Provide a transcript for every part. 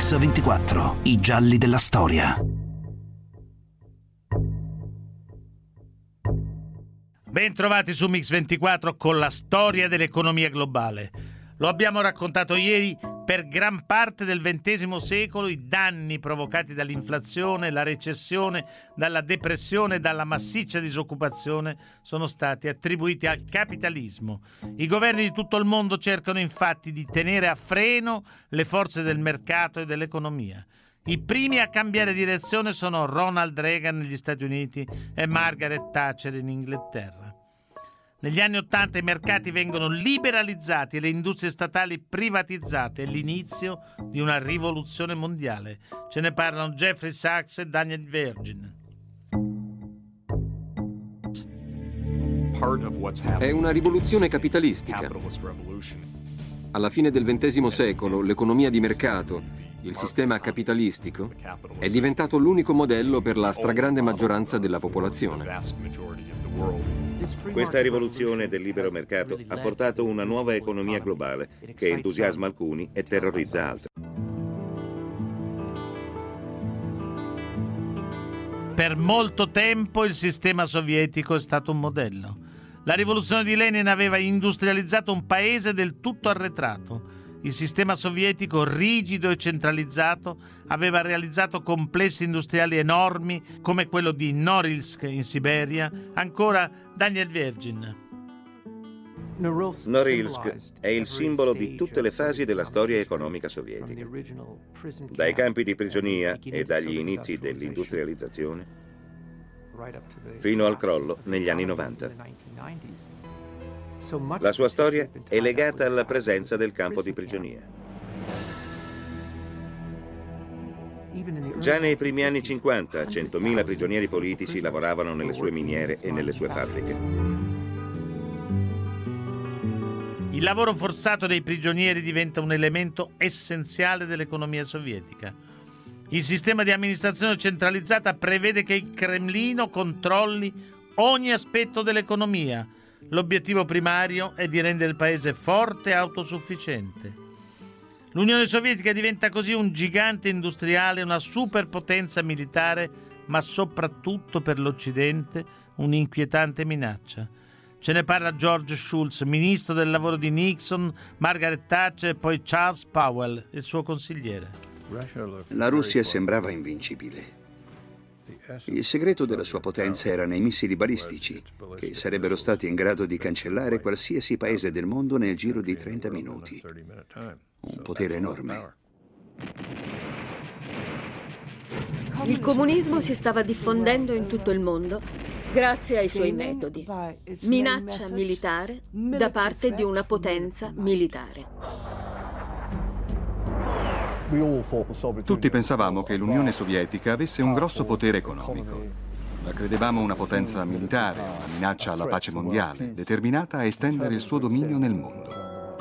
Mix24, i gialli della storia. Ben trovati su Mix24 con la storia dell'economia globale. Lo abbiamo raccontato ieri, per gran parte del XX secolo i danni provocati dall'inflazione, la recessione, dalla depressione e dalla massiccia disoccupazione sono stati attribuiti al capitalismo. I governi di tutto il mondo cercano infatti di tenere a freno le forze del mercato e dell'economia. I primi a cambiare direzione sono Ronald Reagan negli Stati Uniti e Margaret Thatcher in Inghilterra. Negli anni '80 i mercati vengono liberalizzati e le industrie statali privatizzate. È l'inizio di una rivoluzione mondiale. Ce ne parlano Jeffrey Sachs e Daniel Virgin. È una rivoluzione capitalistica. Alla fine del XX secolo l'economia di mercato, il sistema capitalistico, è diventato l'unico modello per la stragrande maggioranza della popolazione. Questa rivoluzione del libero mercato ha portato una nuova economia globale che entusiasma alcuni e terrorizza altri. Per molto tempo il sistema sovietico è stato un modello. La rivoluzione di Lenin aveva industrializzato un paese del tutto arretrato. Il sistema sovietico, rigido e centralizzato, aveva realizzato complessi industriali enormi come quello di Norilsk in Siberia. Ancora Daniel Virgin. Norilsk è il simbolo di tutte le fasi della storia economica sovietica, dai campi di prigionia e dagli inizi dell'industrializzazione fino al crollo negli anni 90. La sua storia è legata alla presenza del campo di prigionia. Già nei primi anni 50, 100.000 prigionieri politici lavoravano nelle sue miniere e nelle sue fabbriche. Il lavoro forzato dei prigionieri diventa un elemento essenziale dell'economia sovietica. Il sistema di amministrazione centralizzata prevede che il Cremlino controlli ogni aspetto dell'economia. L'obiettivo primario è di rendere il paese forte e autosufficiente. L'Unione Sovietica diventa così un gigante industriale, una superpotenza militare, ma soprattutto per l'Occidente un'inquietante minaccia. Ce ne parla George Shultz, ministro del lavoro di Nixon, Margaret Thatcher e poi Charles Powell, il suo consigliere. La Russia sembrava invincibile. Il segreto della sua potenza era nei missili balistici, che sarebbero stati in grado di cancellare qualsiasi paese del mondo nel giro di 30 minuti. Un potere enorme. Il comunismo si stava diffondendo in tutto il mondo grazie ai suoi metodi. Minaccia militare da parte di una potenza militare. Tutti pensavamo che l'Unione Sovietica avesse un grosso potere economico. La credevamo una potenza militare, una minaccia alla pace mondiale, determinata a estendere il suo dominio nel mondo.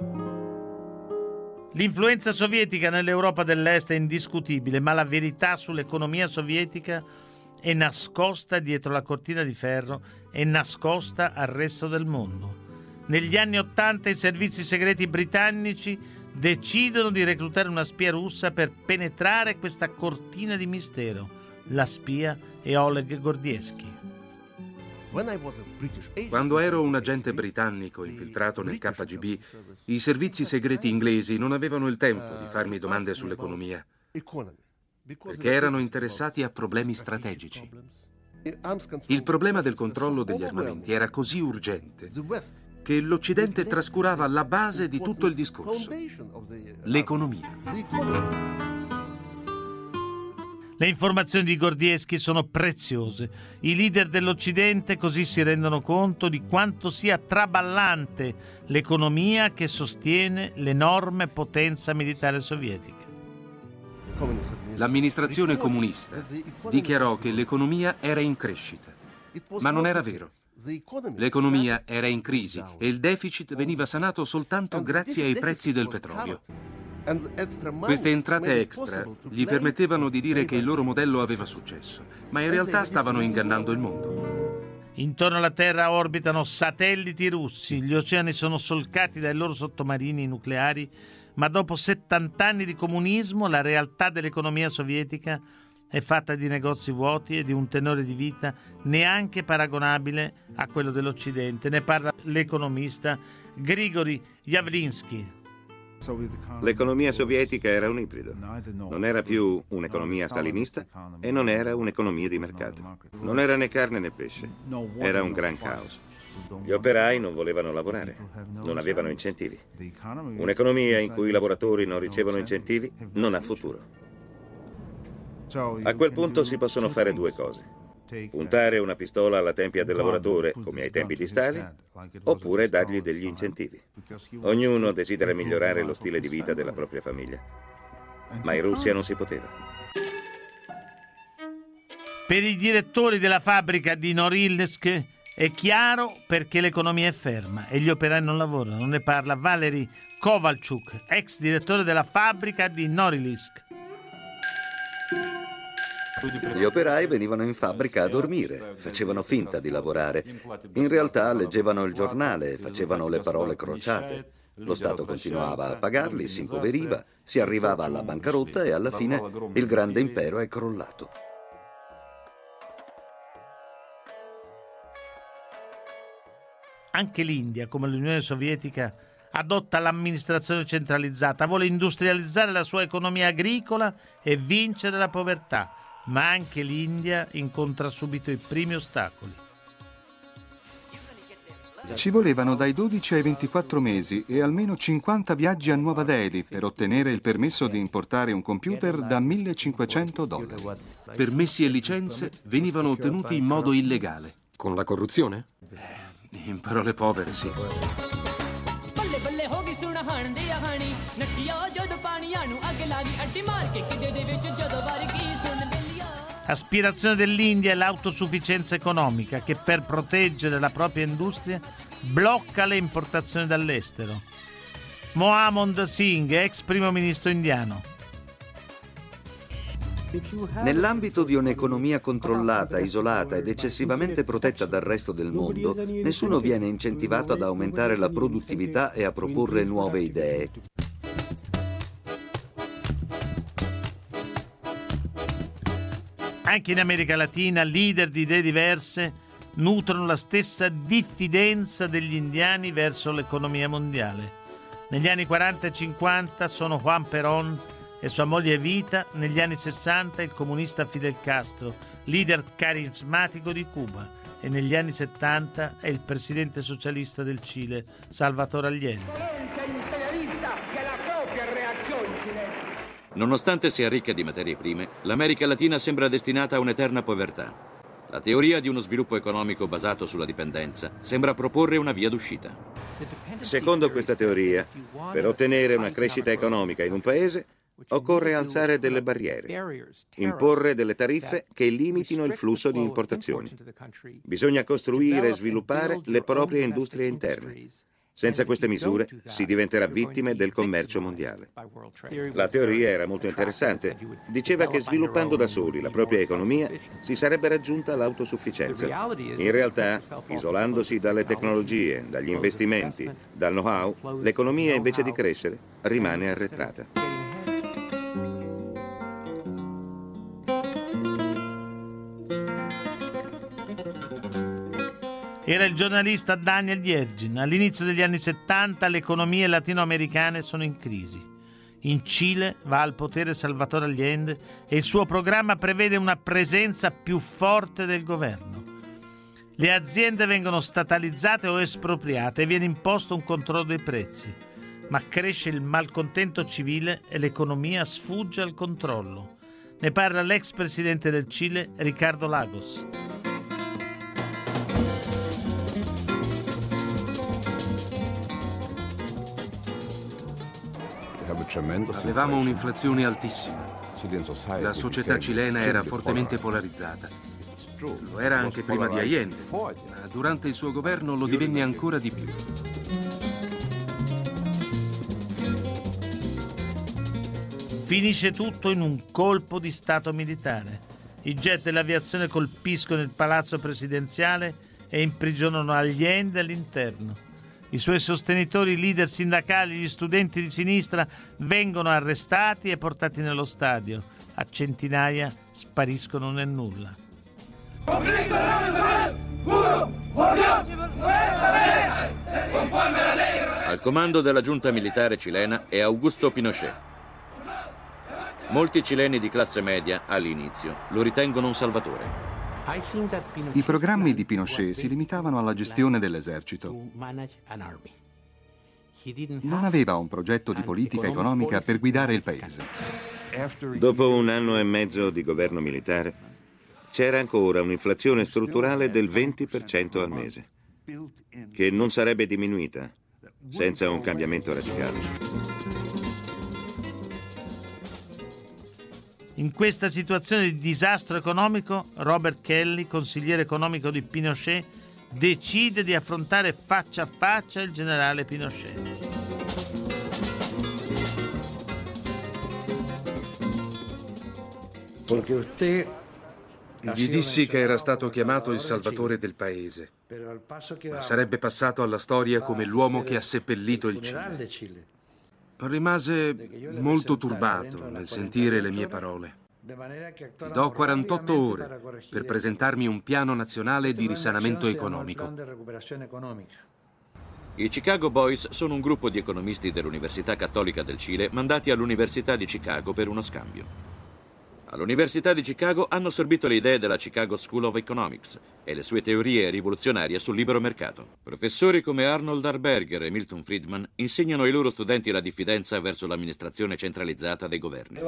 L'influenza sovietica nell'Europa dell'Est è indiscutibile, ma la verità sull'economia sovietica è nascosta dietro la cortina di ferro e nascosta al resto del mondo. Negli anni '80 i servizi segreti britannici decidono di reclutare una spia russa per penetrare questa cortina di mistero. La spia è Oleg Gordievsky. Quando ero un agente britannico infiltrato nel KGB, i servizi segreti inglesi non avevano il tempo di farmi domande sull'economia, perché erano interessati a problemi strategici. Il problema del controllo degli armamenti era così urgente che l'Occidente trascurava la base di tutto il discorso, l'economia. Le informazioni di Gordievsky sono preziose. I leader dell'Occidente così si rendono conto di quanto sia traballante l'economia che sostiene l'enorme potenza militare sovietica. L'amministrazione comunista dichiarò che l'economia era in crescita, ma non era vero. L'economia era in crisi e il deficit veniva sanato soltanto grazie ai prezzi del petrolio. Queste entrate extra gli permettevano di dire che il loro modello aveva successo, ma in realtà stavano ingannando il mondo. Intorno alla Terra orbitano satelliti russi, gli oceani sono solcati dai loro sottomarini nucleari, ma dopo 70 anni di comunismo la realtà dell'economia sovietica è fatta di negozi vuoti e di un tenore di vita neanche paragonabile a quello dell'Occidente. Ne parla l'economista Grigori Yavlinsky. L'economia sovietica era un ibrido. Non era più un'economia stalinista e non era un'economia di mercato. Non era né carne né pesce. Era un gran caos. Gli operai non volevano lavorare, non avevano incentivi. Un'economia in cui i lavoratori non ricevono incentivi non ha futuro. A quel punto si possono fare due cose. Puntare una pistola alla tempia del lavoratore, come ai tempi di Stalin, oppure dargli degli incentivi. Ognuno desidera migliorare lo stile di vita della propria famiglia. Ma in Russia non si poteva. Per i direttori della fabbrica di Norilsk è chiaro perché l'economia è ferma e gli operai non lavorano. Ne parla Valery Kovalchuk, ex direttore della fabbrica di Norilsk. Gli operai venivano in fabbrica a dormire, facevano finta di lavorare. In realtà leggevano il giornale e facevano le parole crociate. Lo Stato continuava a pagarli, si impoveriva, si arrivava alla bancarotta e alla fine il grande impero è crollato. Anche l'India, come l'Unione Sovietica, adotta l'amministrazione centralizzata, vuole industrializzare la sua economia agricola e vincere la povertà. Ma anche l'India incontra subito i primi ostacoli. Ci volevano dai 12 ai 24 mesi e almeno 50 viaggi a Nuova Delhi per ottenere il permesso di importare un computer da $1.500. Permessi e licenze venivano ottenuti in modo illegale. Con la corruzione? In parole povere, sì. Aspirazione dell'India è l'autosufficienza economica che per proteggere la propria industria blocca le importazioni dall'estero. Manmohan Singh, ex primo ministro indiano. Nell'ambito di un'economia controllata, isolata ed eccessivamente protetta dal resto del mondo, nessuno viene incentivato ad aumentare la produttività e a proporre nuove idee. Anche in America Latina, leader di idee diverse nutrono la stessa diffidenza degli indiani verso l'economia mondiale. Negli anni 40 e 50 sono Juan Perón e sua moglie Evita, negli anni 60 il comunista Fidel Castro, leader carismatico di Cuba, e negli anni 70 è il presidente socialista del Cile, Salvador Allende. Nonostante sia ricca di materie prime, l'America Latina sembra destinata a un'eterna povertà. La teoria di uno sviluppo economico basato sulla dipendenza sembra proporre una via d'uscita. Secondo questa teoria, per ottenere una crescita economica in un paese, occorre alzare delle barriere, imporre delle tariffe che limitino il flusso di importazioni. Bisogna costruire e sviluppare le proprie industrie interne. Senza queste misure si diventerà vittime del commercio mondiale. La teoria era molto interessante. Diceva che sviluppando da soli la propria economia si sarebbe raggiunta l'autosufficienza. In realtà, isolandosi dalle tecnologie, dagli investimenti, dal know-how, l'economia invece di crescere rimane arretrata. Era il giornalista Daniel Yergin. All'inizio degli anni 70 le economie latinoamericane sono in crisi. In Cile va al potere Salvador Allende e il suo programma prevede una presenza più forte del governo. Le aziende vengono statalizzate o espropriate e viene imposto un controllo dei prezzi. Ma cresce il malcontento civile e l'economia sfugge al controllo. Ne parla l'ex presidente del Cile, Ricardo Lagos. Avevamo un'inflazione altissima. La società cilena era fortemente polarizzata. Lo era anche prima di Allende, ma durante il suo governo lo divenne ancora di più. Finisce tutto in un colpo di stato militare. I jet dell'aviazione colpiscono il palazzo presidenziale e imprigionano Allende all'interno. I suoi sostenitori, i leader sindacali, gli studenti di sinistra vengono arrestati e portati nello stadio. A centinaia spariscono nel nulla. Al comando della giunta militare cilena è Augusto Pinochet. Molti cileni di classe media, all'inizio, lo ritengono un salvatore. I programmi di Pinochet si limitavano alla gestione dell'esercito. Non aveva un progetto di politica economica per guidare il paese. Dopo un anno e mezzo di governo militare, c'era ancora un'inflazione strutturale del 20% al mese, che non sarebbe diminuita senza un cambiamento radicale. In questa situazione di disastro economico, Robert Kelly, consigliere economico di Pinochet, decide di affrontare faccia a faccia il generale Pinochet. Gli dissi che era stato chiamato il salvatore del paese, ma sarebbe passato alla storia come l'uomo che ha seppellito il Cile. Rimase molto turbato nel sentire le mie parole. Ti do 48 ore per presentarmi un piano nazionale di risanamento economico. I Chicago Boys sono un gruppo di economisti dell'Università Cattolica del Cile mandati all'Università di Chicago per uno scambio. All'Università di Chicago hanno assorbito le idee della Chicago School of Economics e le sue teorie rivoluzionarie sul libero mercato. Professori come Arnold Harberger e Milton Friedman insegnano ai loro studenti la diffidenza verso l'amministrazione centralizzata dei governi.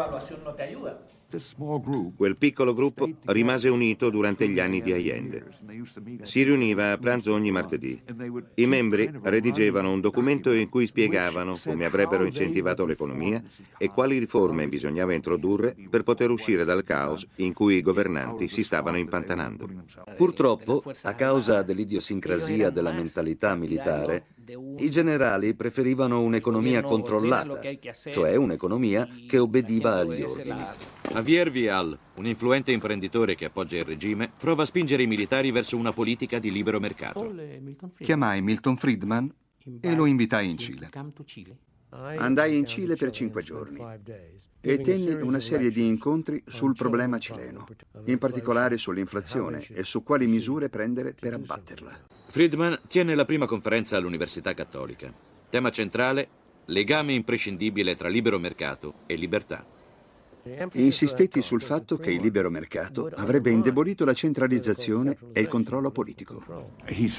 Quel piccolo gruppo rimase unito durante gli anni di Allende. Si riuniva a pranzo ogni martedì. I membri redigevano un documento in cui spiegavano come avrebbero incentivato l'economia e quali riforme bisognava introdurre per poter uscire dal caos in cui i governanti si stavano impantanando. Purtroppo, a causa dell'idiosincrasia della mentalità militare, i generali preferivano un'economia controllata, cioè un'economia che obbediva agli ordini. Javier Vial, un influente imprenditore che appoggia il regime, prova a spingere i militari verso una politica di libero mercato. Chiamai Milton Friedman e lo invitai in Cile. Andai in Cile per 5 giorni e tenni una serie di incontri sul problema cileno, in particolare sull'inflazione e su quali misure prendere per abbatterla. Friedman tiene la prima conferenza all'Università Cattolica. Tema centrale: legame imprescindibile tra libero mercato e libertà. Insistetti sul fatto che il libero mercato avrebbe indebolito la centralizzazione e il controllo politico.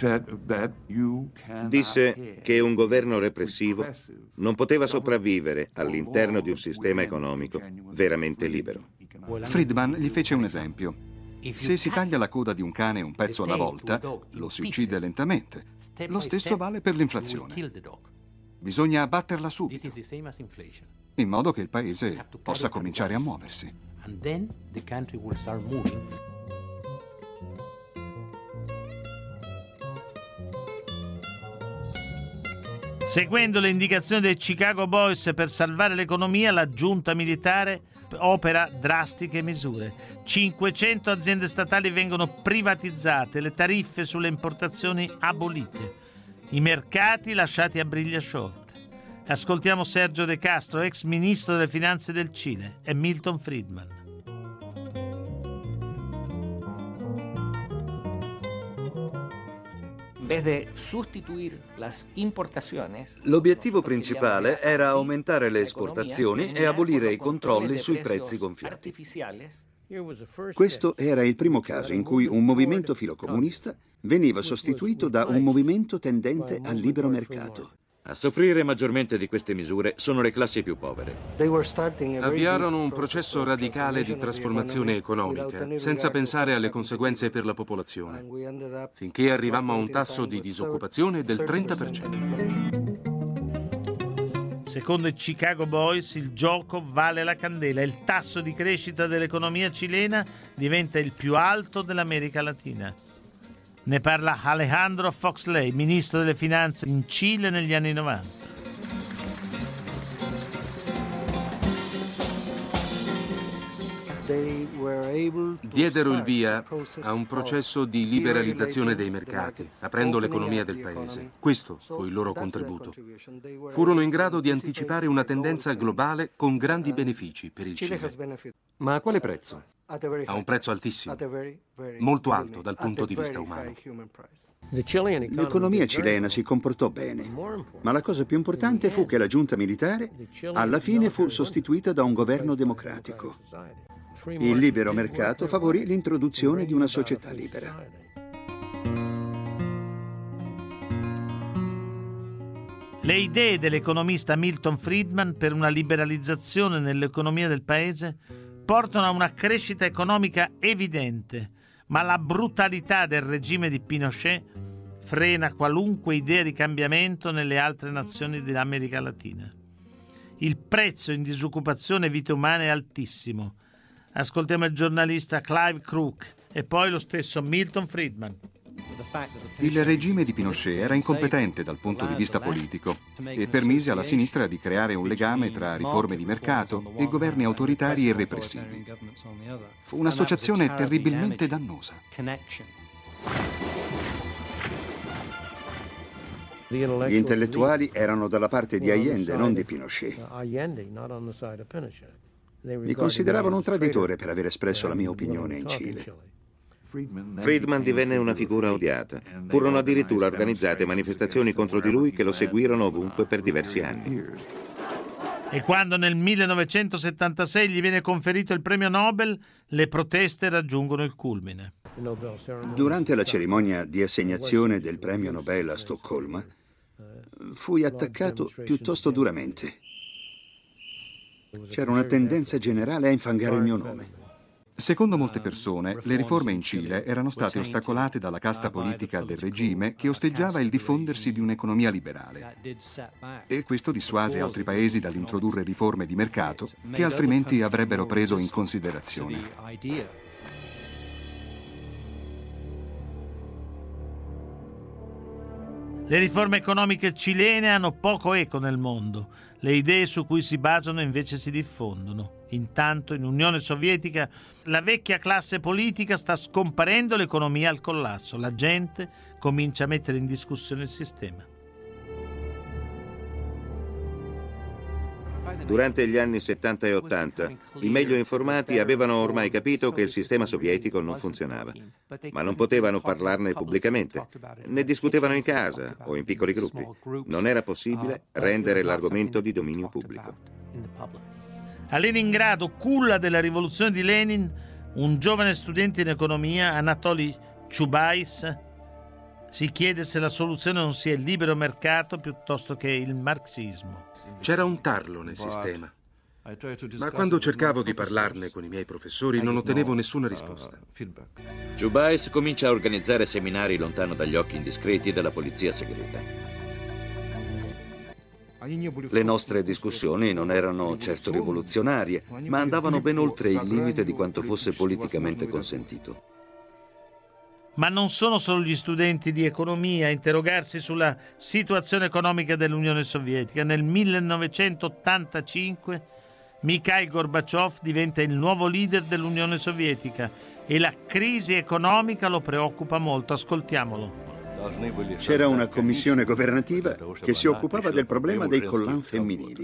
Disse che un governo repressivo non poteva sopravvivere all'interno di un sistema economico veramente libero. Friedman gli fece un esempio. Se si taglia la coda di un cane un pezzo alla volta, lo si uccide lentamente. Lo stesso vale per l'inflazione. Bisogna abbatterla subito, in modo che il paese possa cominciare a muoversi. Seguendo le indicazioni dei Chicago Boys per salvare l'economia, la giunta militare opera drastiche misure. 500 aziende statali vengono privatizzate, le tariffe sulle importazioni abolite, i mercati lasciati a briglia sciolta. Ascoltiamo Sergio De Castro, ex ministro delle finanze del Cile, e Milton Friedman. L'obiettivo principale era aumentare le esportazioni e abolire i controlli sui prezzi gonfiati. Questo era il primo caso in cui un movimento filocomunista veniva sostituito da un movimento tendente al libero mercato. A soffrire maggiormente di queste misure sono le classi più povere. Avviarono un processo radicale di trasformazione economica, senza pensare alle conseguenze per la popolazione, finché arrivammo a un tasso di disoccupazione del 30%. Secondo i Chicago Boys, il gioco vale la candela. Il tasso di crescita dell'economia cilena diventa il più alto dell'America Latina. Ne parla Alejandro Foxley, ministro delle finanze in Cile negli anni 90. Diedero il via a un processo di liberalizzazione dei mercati, aprendo l'economia del paese. Questo fu il loro contributo. Furono in grado di anticipare una tendenza globale con grandi benefici per il Cile. Ma a quale prezzo? A un prezzo altissimo, molto alto dal punto di vista umano. L'economia cilena si comportò bene, ma la cosa più importante fu che la giunta militare alla fine fu sostituita da un governo democratico. Il libero mercato favorì l'introduzione di una società libera. Le idee dell'economista Milton Friedman per una liberalizzazione nell'economia del paese portano a una crescita economica evidente, ma la brutalità del regime di Pinochet frena qualunque idea di cambiamento nelle altre nazioni dell'America Latina. Il prezzo in disoccupazione e vite umane è altissimo. Ascoltiamo il giornalista Clive Crook e poi lo stesso Milton Friedman. Il regime di Pinochet era incompetente dal punto di vista politico e permise alla sinistra di creare un legame tra riforme di mercato e governi autoritari e repressivi. Fu un'associazione terribilmente dannosa. Gli intellettuali erano dalla parte di Allende, non di Pinochet. Mi consideravano un traditore per aver espresso la mia opinione in Cile. Friedman divenne una figura odiata. Furono addirittura organizzate manifestazioni contro di lui che lo seguirono ovunque per diversi anni. E quando nel 1976 gli viene conferito il premio Nobel, le proteste raggiungono il culmine. Durante la cerimonia di assegnazione del premio Nobel a Stoccolma, fui attaccato piuttosto duramente. C'era una tendenza generale a infangare il mio nome. Secondo molte persone, le riforme in Cile erano state ostacolate dalla casta politica del regime che osteggiava il diffondersi di un'economia liberale. E questo dissuase altri paesi dall'introdurre riforme di mercato che altrimenti avrebbero preso in considerazione. Le riforme economiche cilene hanno poco eco nel mondo. Le idee su cui si basano invece si diffondono. Intanto in Unione Sovietica la vecchia classe politica sta scomparendo, l'economia al collasso. La gente comincia a mettere in discussione il sistema. Durante gli anni 70 e 80, i meglio informati avevano ormai capito che il sistema sovietico non funzionava, ma non potevano parlarne pubblicamente, ne discutevano in casa o in piccoli gruppi. Non era possibile rendere l'argomento di dominio pubblico. A Leningrado, culla della rivoluzione di Lenin, un giovane studente in economia, Anatoly Chubais, si chiede se la soluzione non sia il libero mercato piuttosto che il marxismo. C'era un tarlo nel sistema, ma quando cercavo di parlarne con i miei professori non ottenevo nessuna risposta. Chubais comincia a organizzare seminari lontano dagli occhi indiscreti della polizia segreta. Le nostre discussioni non erano certo rivoluzionarie, ma andavano ben oltre il limite di quanto fosse politicamente consentito. Ma non sono solo gli studenti di economia a interrogarsi sulla situazione economica dell'Unione Sovietica. Nel 1985 Mikhail Gorbaciov diventa il nuovo leader dell'Unione Sovietica e la crisi economica lo preoccupa molto. Ascoltiamolo. C'era una commissione governativa che si occupava del problema dei collan femminili.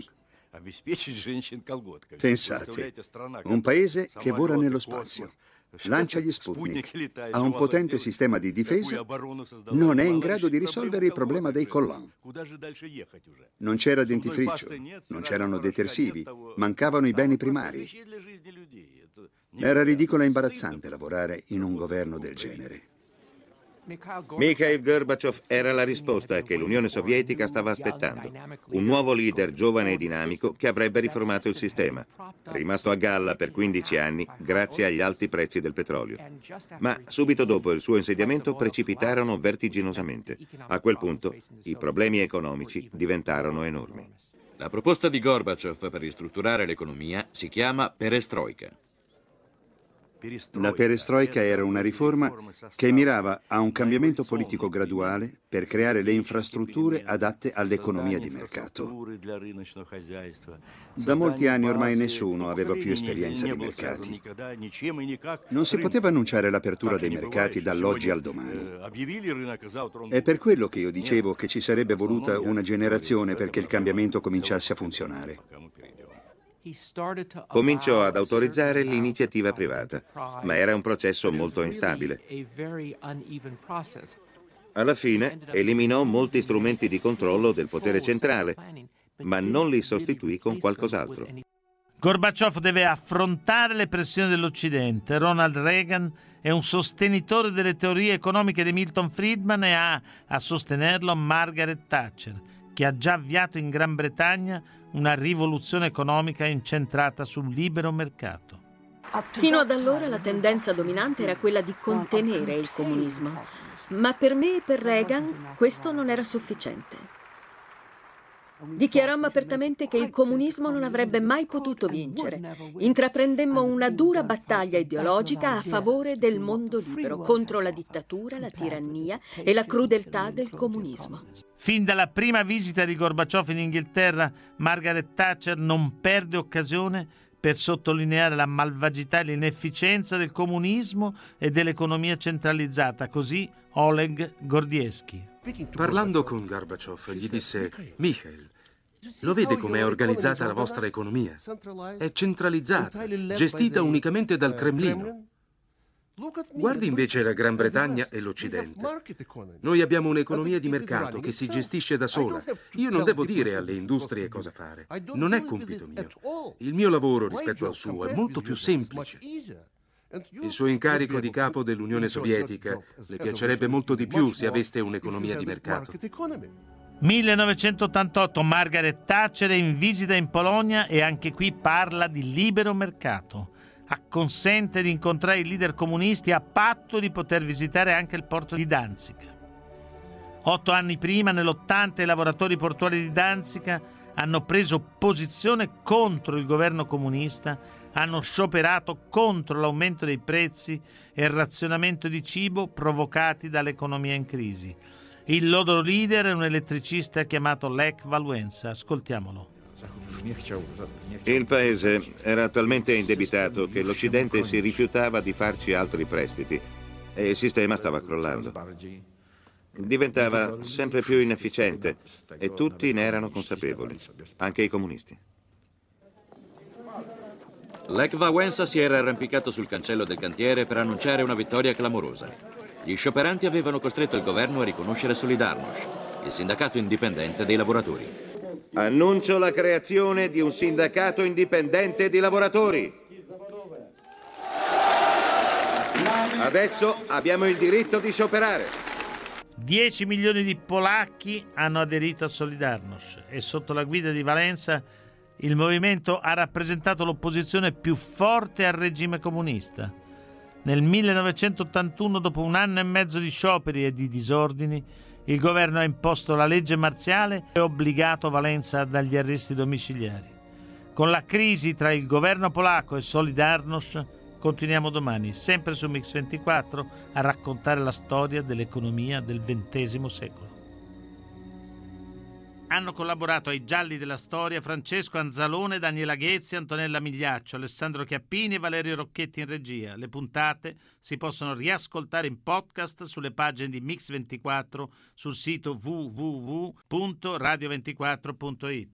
Pensate, un paese che vola nello spazio, lancia gli Sputnik, ha un potente sistema di difesa, non è in grado di risolvere il problema dei collan. Non c'era dentifricio, non c'erano detersivi, mancavano i beni primari. Era ridicolo e imbarazzante lavorare in un governo del genere. Mikhail Gorbaciov era la risposta che l'Unione Sovietica stava aspettando. Un nuovo leader giovane e dinamico che avrebbe riformato il sistema, rimasto a galla per 15 anni grazie agli alti prezzi del petrolio. Ma subito dopo il suo insediamento precipitarono vertiginosamente. A quel punto i problemi economici diventarono enormi. La proposta di Gorbaciov per ristrutturare l'economia si chiama perestroika. La perestroika era una riforma che mirava a un cambiamento politico graduale per creare le infrastrutture adatte all'economia di mercato. Da molti anni ormai nessuno aveva più esperienza di mercati. Non si poteva annunciare l'apertura dei mercati dall'oggi al domani. È per quello che io dicevo che ci sarebbe voluta una generazione perché il cambiamento cominciasse a funzionare. Cominciò ad autorizzare l'iniziativa privata, ma era un processo molto instabile. Alla fine eliminò molti strumenti di controllo del potere centrale, ma non li sostituì con qualcos'altro. Gorbaciov deve affrontare le pressioni dell'Occidente. Ronald Reagan è un sostenitore delle teorie economiche di Milton Friedman e ha a sostenerlo Margaret Thatcher, che ha già avviato in Gran Bretagna una rivoluzione economica incentrata sul libero mercato. Fino ad allora la tendenza dominante era quella di contenere il comunismo, ma per me e per Reagan questo non era sufficiente. Dichiarammo apertamente che il comunismo non avrebbe mai potuto vincere. Intraprendemmo una dura battaglia ideologica a favore del mondo libero, contro la dittatura, la tirannia e la crudeltà del comunismo. Fin dalla prima visita di Gorbaciov in Inghilterra, Margaret Thatcher non perde occasione per sottolineare la malvagità e l'inefficienza del comunismo e dell'economia centralizzata. Così Oleg Gordievsky. Parlando con Gorbaciov, gli disse: Mikhail, lo vede com'è organizzata la vostra economia? È centralizzata, gestita unicamente dal Cremlino. Guardi invece la Gran Bretagna e l'Occidente. Noi abbiamo un'economia di mercato che si gestisce da sola. Io non devo dire alle industrie cosa fare. Non è compito mio. Il mio lavoro rispetto al suo è molto più semplice. Il suo incarico di capo dell'Unione Sovietica le piacerebbe molto di più se aveste un'economia di mercato. 1988, Margaret Thatcher è in visita in Polonia e anche qui parla di libero mercato. Acconsente di incontrare i leader comunisti a patto di poter visitare anche il porto di Danzig. 8 anni prima, nell'80, i lavoratori portuali di Danzica hanno preso posizione contro il governo comunista, hanno scioperato contro l'aumento dei prezzi e il razionamento di cibo provocati dall'economia in crisi. Il loro leader è un elettricista chiamato Lech Walesa. Ascoltiamolo. Il paese era talmente indebitato che l'Occidente si rifiutava di farci altri prestiti e il sistema stava crollando. Diventava sempre più inefficiente e tutti ne erano consapevoli, anche i comunisti. Lech Walesa si era arrampicato sul cancello del cantiere per annunciare una vittoria clamorosa. Gli scioperanti avevano costretto il governo a riconoscere Solidarnosc, il sindacato indipendente dei lavoratori. Annuncio la creazione di un sindacato indipendente di lavoratori. Adesso abbiamo il diritto di scioperare. 10 milioni di polacchi hanno aderito a Solidarnosc e sotto la guida di Walesa il movimento ha rappresentato l'opposizione più forte al regime comunista. Nel 1981, dopo 1 anno e mezzo di scioperi e di disordini, il governo ha imposto la legge marziale e ha obbligato Walesa dagli arresti domiciliari. Con la crisi tra il governo polacco e Solidarnosc continuiamo domani, sempre su Mix24, a raccontare la storia dell'economia del XX secolo. Hanno collaborato ai Gialli della Storia Francesco Anzalone, Daniela Ghezzi, Antonella Migliaccio, Alessandro Chiappini e Valerio Rocchetti in regia. Le puntate si possono riascoltare in podcast sulle pagine di Mix24 sul sito www.radio24.it.